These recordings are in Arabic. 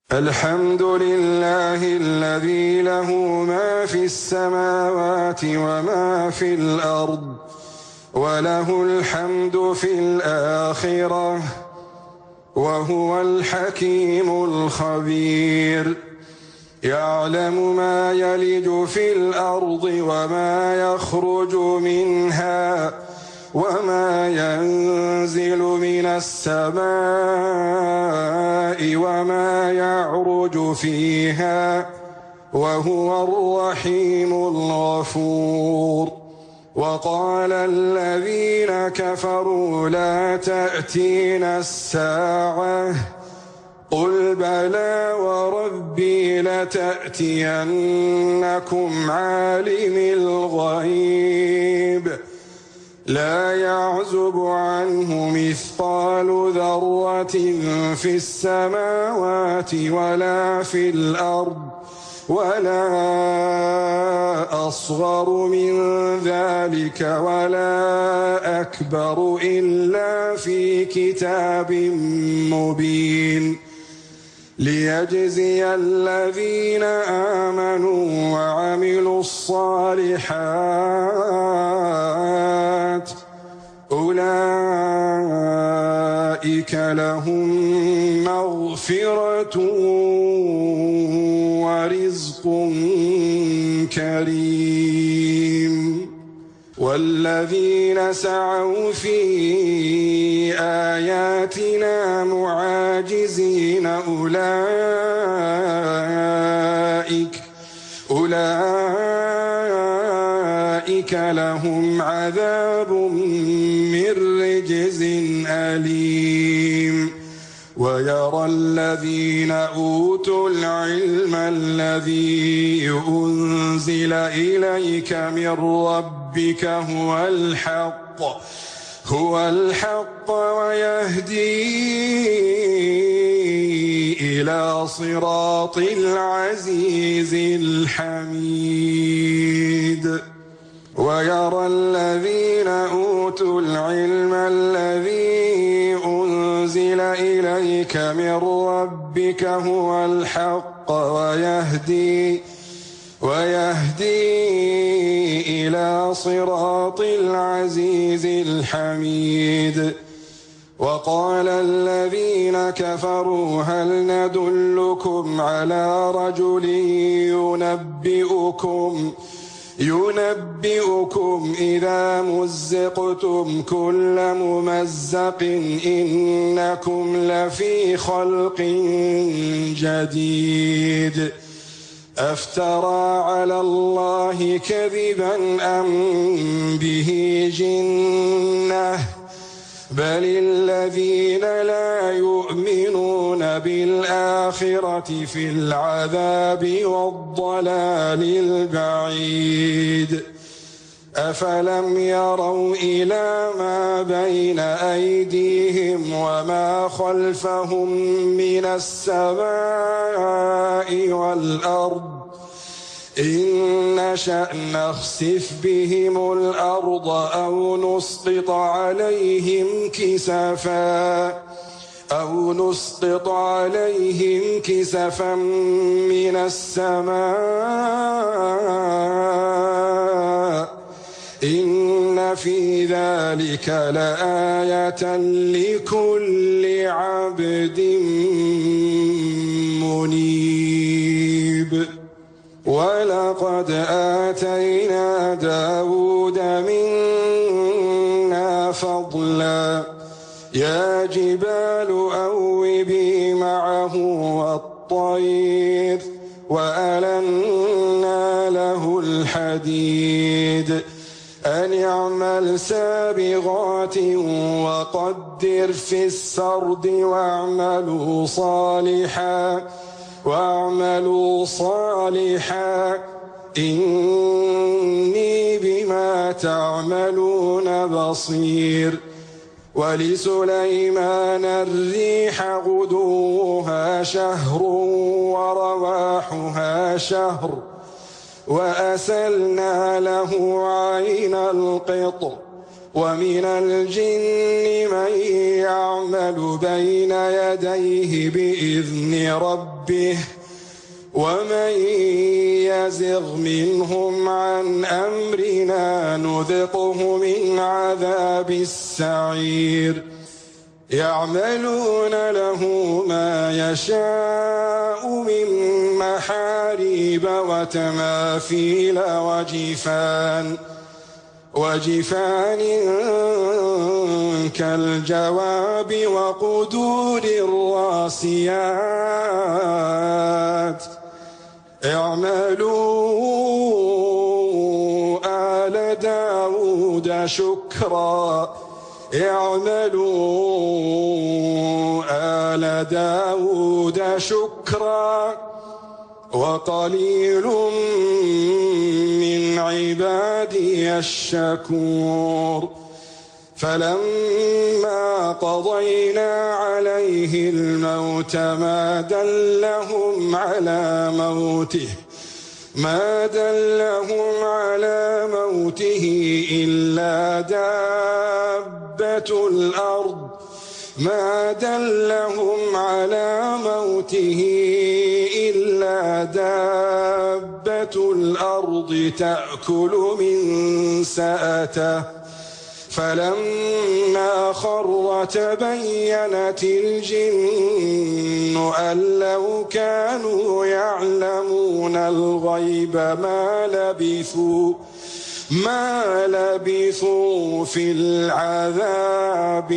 الحمد لله الذي له ما في السماوات وما في الأرض وله الحمد في الآخرة وهو الحكيم الخبير. يعلم ما يلج في الأرض وما يخرج منها وما ينزل من السماء وما يعرج فيها وهو الرحيم الغفور. وقال الذين كفروا لا تأتينا الساعة قل بلى وربي لتأتينكم عالم الغيب لا يعزب عنه مثقال ذرة في السماوات ولا في الأرض ولا أصغر من ذلك ولا أكبر إلا في كتاب مبين ليجزي الذين آمنوا وعملوا الصالحات أولئك لهم مغفرة ورزق كريم. والذين سعوا في آياتنا معاجزين أولئك لهم عذاب من رجز أليم. ويرى الذين أوتوا العلم الذي أنزل إليك من ربك هو الحق ويهدي إلى صراط العزيز الحميد. ويرى الذين أوتوا العلم الذي أنزل إليك من ربك هو الحق ويهدي إلى صراط العزيز الحميد. وقال الذين كفروا هل ندلكم على رجل ينبئكم إذا مزقتم كل ممزق إنكم لفي خلق جديد أفترى على الله كذبا أم به جنة بل الذين لا يؤمنون بالآخرة في العذاب والضلال البعيد. أفلم يروا إلى ما بين أيديهم وما خلفهم من السماء والأرض إن نشأ نخسف بهم الأرض أو نسقط عليهم كسفا من السماء إن في ذلك لآية لكل عبد منيب. ولقد آتينا داود منا فضلا يا جبال أوبي معه والطير وألنا له الحديد أن اعمل سابغات وقدر في السرد واعملوا صالحا إني بما تعملون بصير. ولسليمان الريح غدوها شهر ورواحها شهر وأسلنا له عين القطر ومن الجن من يعمل بين يديه بإذن ربه ومن يزغ منهم عن أمرنا نذقه من عذاب السعير يعملون له ما يشاء من محاريب وتماثيل وجفان كالجواب وقدور الراسيات اعملوا آل داود شكرا وقليل من عبادي الشكور فلما قضينا عليه الموت ما دلهم على موته إلا دابة الأرض تأكل من سأته فلما خر تبينت الجن أن لو كانوا يعلمون الغيب ما لبثوا في العذاب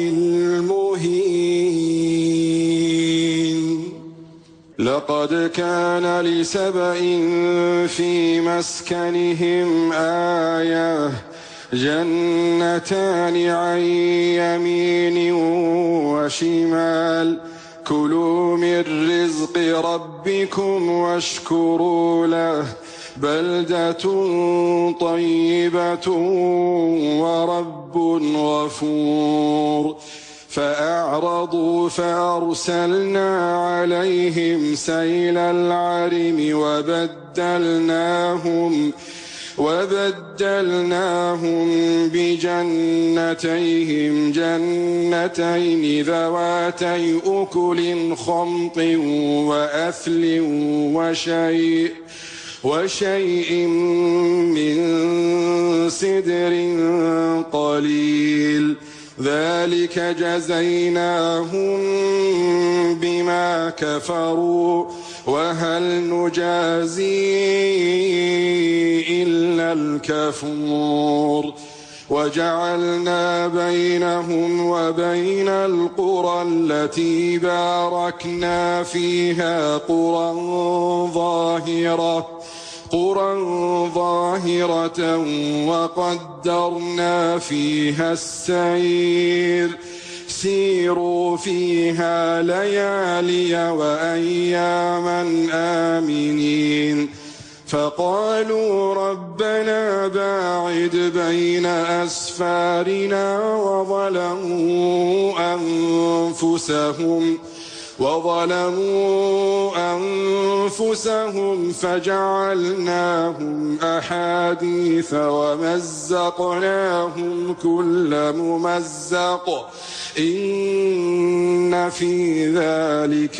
المهين لقد كان لسبإ في مسكنهم آية جنتان عن يمين وشمال كلوا من رزق ربكم واشكروا له بلدة طيبة ورب غفور فأعرضوا فأرسلنا عليهم سيل العرم وبدلناهم بجنتيهم جنتين ذواتي أكل خمط وأثل وشيء من سدر قليل ذلك جزيناهم بما كفروا وهل نجازي إلا الكفور وجعلنا بينهم وبين القرى التي باركنا فيها قرى ظاهرة وقدرنا فيها السير سيروا فيها ليالي وأياما آمنين فقالوا ربنا باعد بين أسفارنا وظلموا أنفسهم فجعلناهم أحاديث ومزقناهم كل ممزق إن في ذلك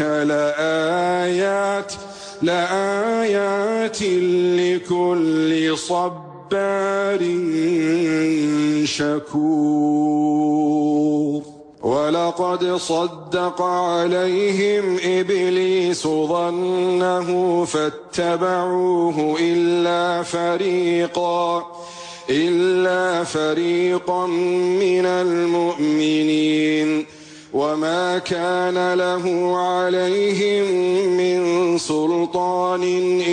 لآيات لكل صبار شكور ولقد صدق عليهم إبليس ظنه فاتبعوه إلا فريقا من المؤمنين وما كان له عليهم من سلطان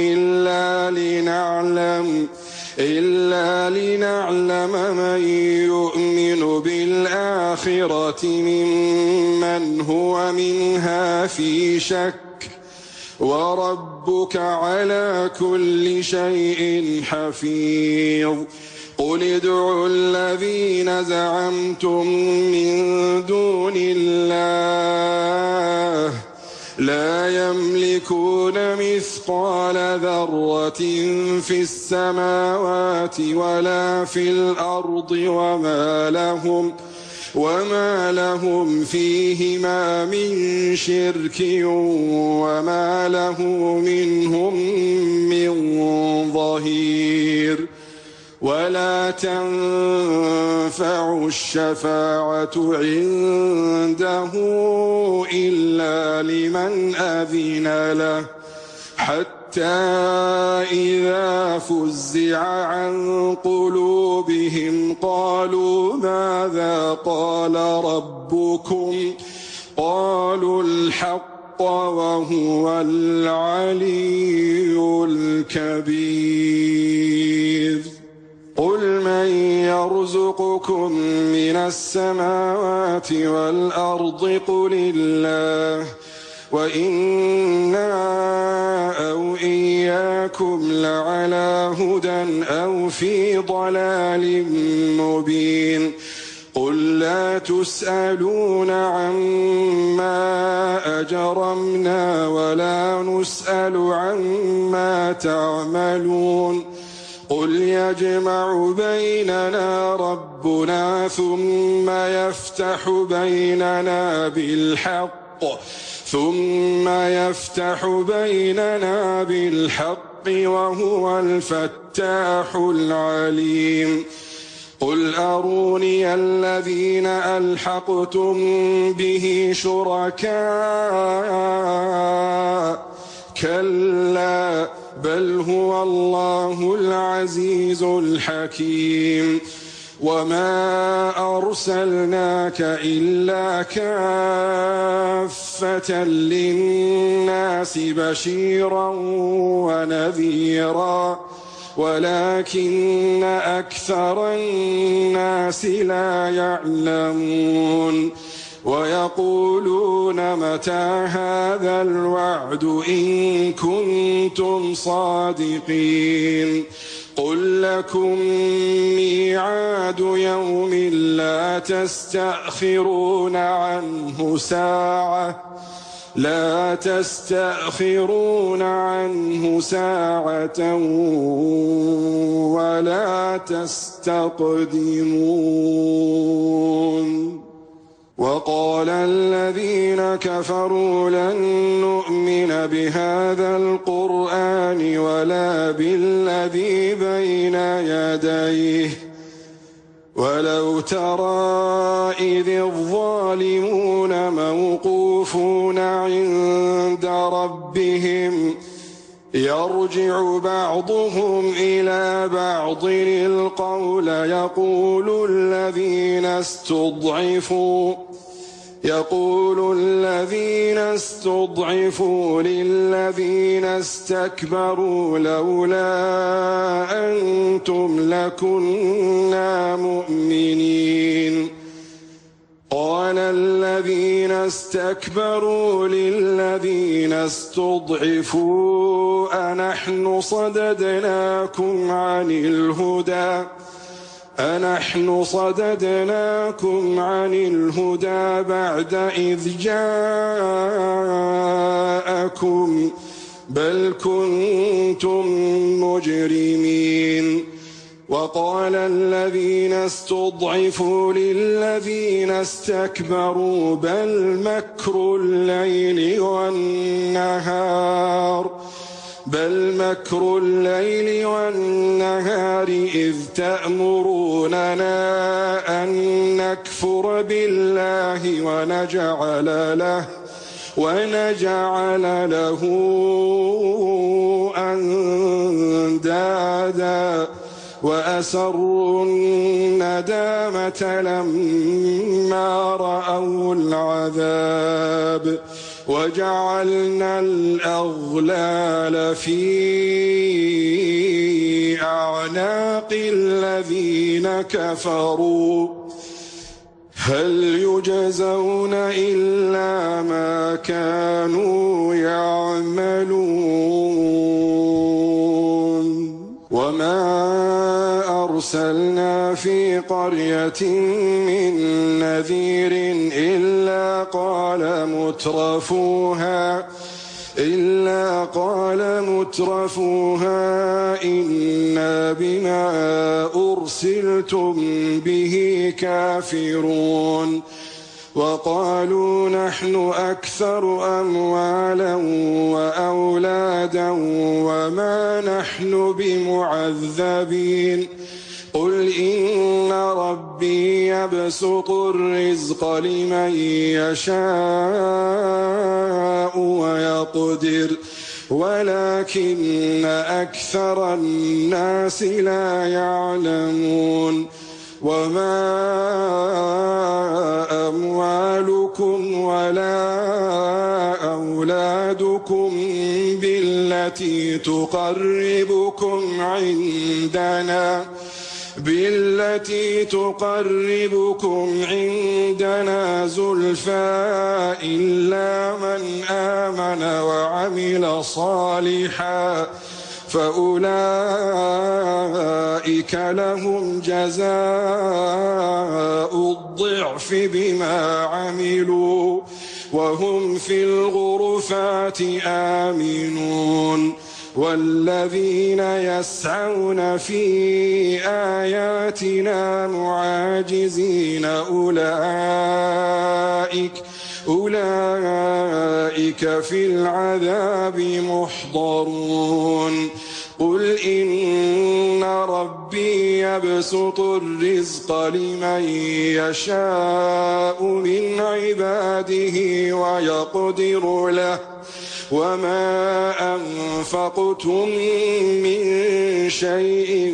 إلا لنعلم من يؤمن بالآخرة ممن هو منها في شك وربك على كل شيء حفيظ قل ادعوا الذين زعمتم من دون الله لا يملكون مثقال ذرة في السماوات ولا في الأرض وما لهم فيهما من شرك وما له منهم من ظهير ولا تنفع الشفاعة عنده إلا لمن أذن له حتى إذا فزع عن قلوبهم قالوا ماذا قال ربكم قالوا الحق وهو العلي الكبير قل من يرزقكم من السماوات والأرض قل الله وإنا أو إياكم لعلى هدى أو في ضلال مبين قل لا تسألون عما أجرمنا ولا نسأل عما تعملون قل يجمع بيننا ربنا ثم يفتح بيننا بالحق وهو الفتاح العليم قل أروني الذين ألحقتم به شركاء كلا بل هو الله العزيز الحكيم وما أرسلناك إلا كافة للناس بشيرا ونذيرا ولكن أكثر الناس لا يعلمون ويقولون متى هذا الوعد إن كنتم صادقين قل لكم ميعاد يوم لا تستأخرون عنه ساعة ولا تستقدمون وقال الذين كفروا لن نؤمن بهذا القرآن ولا بالذي بين يديه ولو ترى إذ الظالمون موقوفون عند ربهم يرجع بعضهم إلى بعض القول يقول الذين استضعفوا للذين استكبروا لولا أنتم لكنا مؤمنين قال الذين استكبروا للذين استضعفوا أنحن صددناكم عن الهدى بعد إذ جاءكم بل كنتم مجرمين وقال الذين استضعفوا للذين استكبروا بل مكر الليل والنهار إذ تأمروننا أن نكفر بالله ونجعل له أندادا وأسروا الندامة لما رأوا العذاب وجعلنا الأغلال في أعناق الذين كفروا هل يجزون إلا ما كانوا يعملون وما أرسلنا في قرية من نذير إلا قال مترفوها إنا بما أرسلتم به كافرون وقالوا نحن أكثر أموالا وأولادا وما نحن بمعذبين قل إن ربي يبسط الرزق لمن يشاء ويقدر ولكن أكثر الناس لا يعلمون وما أموالكم ولا أولادكم بالتي تقربكم عندنا زلفى إلا من آمن وعمل صالحا فأولئك لهم جزاء الضعف بما عملوا وهم في الغرفات آمنون والذين يسعون في آياتنا معاجزين أولئك في العذاب محضرون قل إن ربي يبسط الرزق لمن يشاء من عباده ويقدر له وما أنفقتم من شيء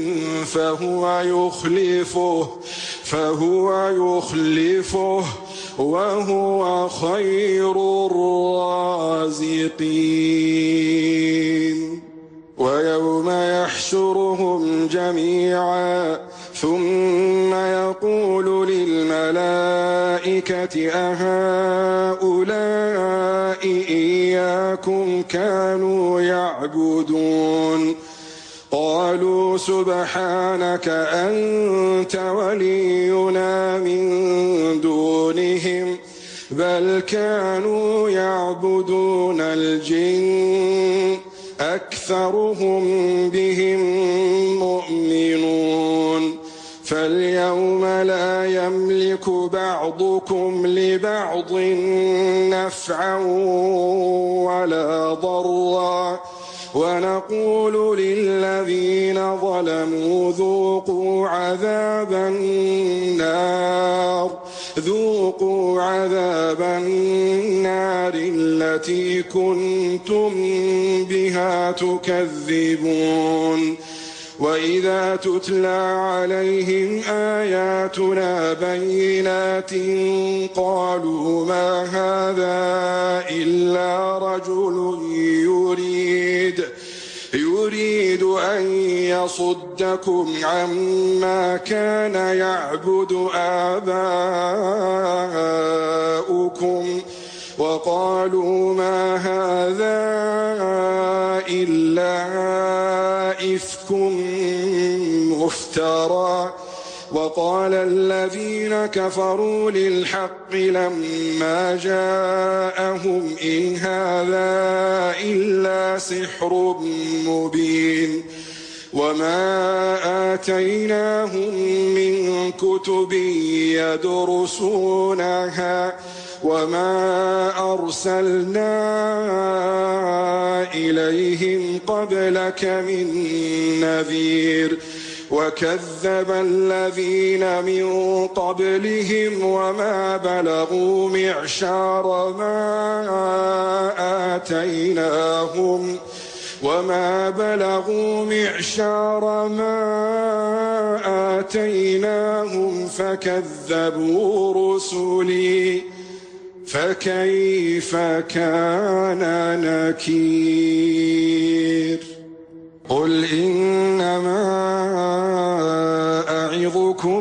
فهو يخلفه وهو خير الرازقين ويوم يحشرهم جميعا ثم يقول للملائكة أهؤلاء إياكم كانوا يعبدون قالوا سبحانك أنت ولينا من دونهم بل كانوا يعبدون الجن أكثرهم بهم مؤمنون فاليوم لا يملك بعضكم لبعض نفعا ولا ضرا ونقول للذين ظلموا ذوقوا عذاب النار التي كنتم بها تكذبون وإذا تتلى عليهم آياتنا بينات قالوا ما هذا إلا رجل يريد أن يصدكم عما كان يعبد آباؤكم وقالوا ما هذا إلا إفك مفترى وقال الذين كفروا للحق لما جاءهم إن هذا إلا سحر مبين وما آتيناهم من كتب يدرسونها وما أرسلنا إليهم قبلك من نذير وكذب الذين من قبلهم وما بلغوا معشار ما آتيناهم فكذبوا رسلي فكيف كان نكير قل إنما أعظكم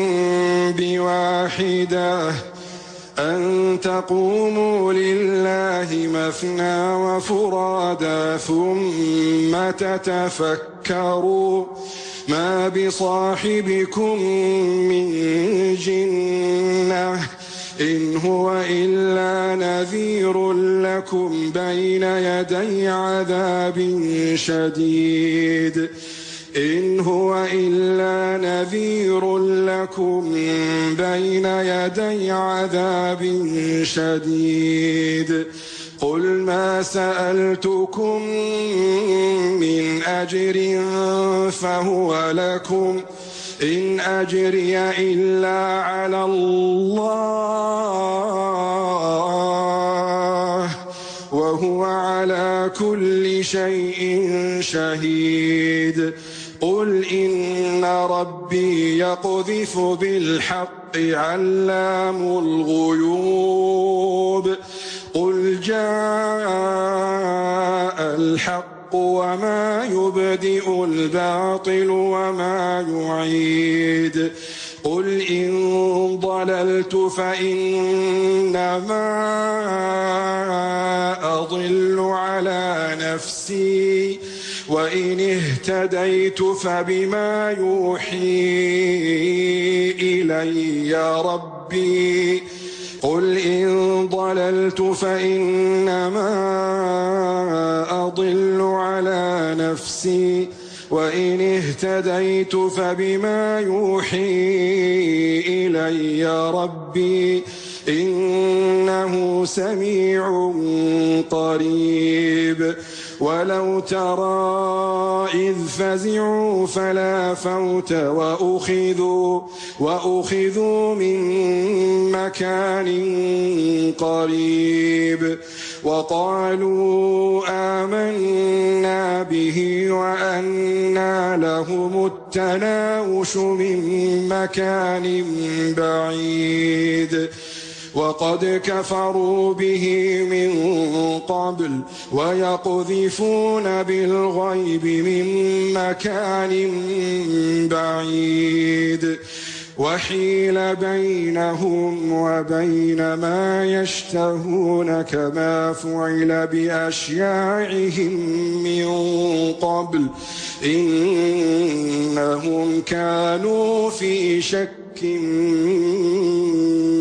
بواحدة أن تقوموا لله مثنى ما بصاحبكم من جنة إن هو إلا نذير لكم بين يدي عذاب شديد إن هو إلا نذير لكم بين يدي عذاب شديد قل ما سألتكم من أجر فهو لكم إن أجري إلا على الله وهو على كل شيء شهيد قل إن ربي يقذف بالحق علام الغيوب قل جاء الحق وما يبدئ الباطل وما يعيد قل إن ضللت فإنما أضل على نفسي وإن اهتديت فبما يوحي إلي ربي قل إن ضللت فإنما أضل على نفسي وإن اهتديت فبما يوحي إلي ربي إنه سميع قريب ولو ترى إذ فزعوا فلا فوت وأخذوا من مكان قريب وقالوا آمنا به وأنى لهم التناوش من مكان بعيد وقد كفروا به من قبل ويقذفون بالغيب من مكان بعيد وحيل بينهم وبين ما يشتهون كما فعل بأشياعهم من قبل إنهم كانوا في شك